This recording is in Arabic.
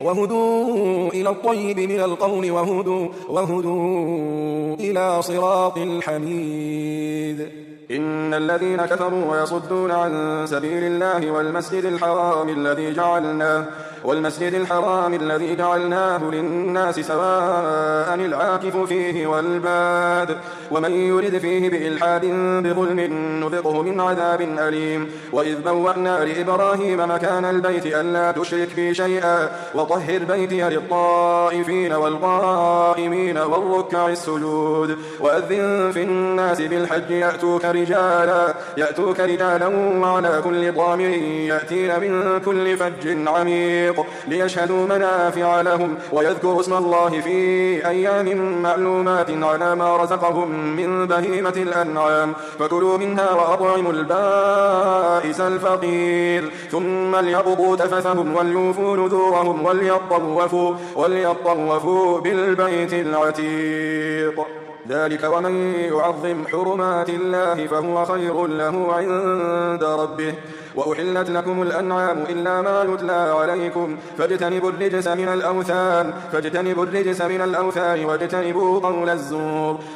وهدوا إلى الطيب من القول وهدوا إلى صراط الحميد. إن الذين كفروا ويصدون عن سبيل الله والمسجد الحرام الذي جعلناه للناس سواء العاكف فيه والباد ومن يرد فيه بإلحاد بظلم نذقه من عذاب أليم. وإذ بوأنا لإبراهيم مكان البيت ألا تشرك بي شيئا وطهر بيتي للطائفين والقائمين والركع السجود. وأذن في الناس بالحج يأتوك رجالا وعلى كل ضامر يأتين من كل فج عميق ليشهدوا منافع لهم ويذكروا اسم الله في أيام معلومات على ما رزقهم من بهيمة الأنعام فكلوا منها وأطعموا البائس الفقير ثم ليقضوا تفثهم وليوفوا نذورهم وليطوفوا بالبيت العتيق. ذلك ومن يعظم حرمات الله فهو خير له عند ربه. وأحلت لكم الأنعام إلا ما يتلى عليكم فاجتنبوا الرجس من الأوثان واجتنبوا قول الزور.